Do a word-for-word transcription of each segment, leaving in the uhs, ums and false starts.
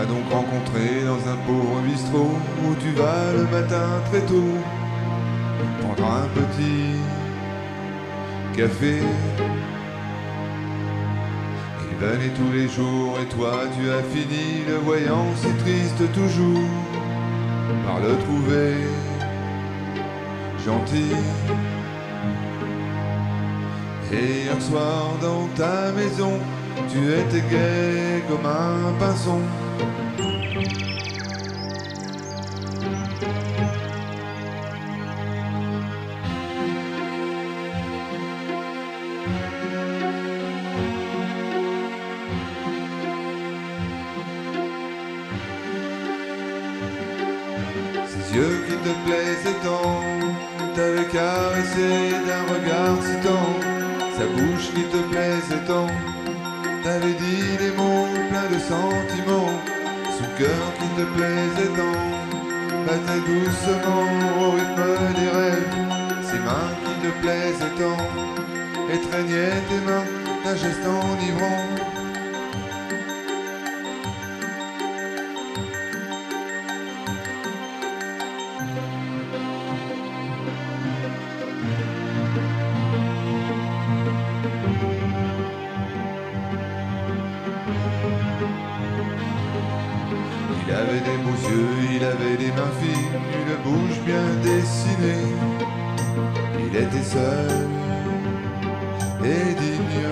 m'a donc rencontré dans un pauvre bistrot où tu vas le matin très tôt prendre un petit café. Il venait tous les jours et toi tu as fini le voyant si triste toujours par le trouver gentil. Et hier soir dans ta maison tu étais gai comme un pinson. Ses yeux qui te plaisaient tant t'avais caressé d'un regard si tendre. Sa bouche qui te plaisait tant t'avais dit des mots pleins de sentiments. Son cœur qui te plaisait tant battait doucement au rythme des rêves. Ses mains qui te plaisaient tant étreignaient tes mains d'un geste enivrant. Il avait des beaux yeux, il avait des mains fines, une bouche bien dessinée. Il était seul et digne.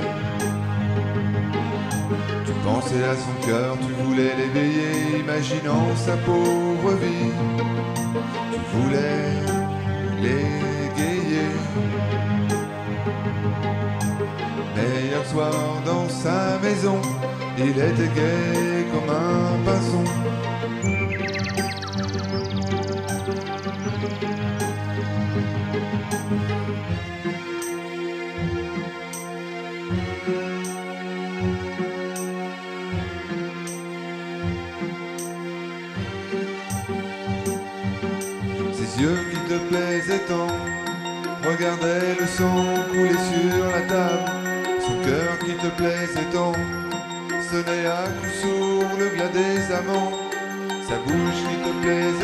Tu pensais à son cœur, tu voulais l'éveiller, imaginant sa pauvre vie. Tu voulais l'égayer. Mais hier soir dans sa maison, il était gai comme un pinson. Ses yeux qui te plaisaient tant regardaient le sang couler sur la table. Son cœur qui te plaisait tant sonnait à coups sourds le glas des amants. Sa bouche qui te plaisait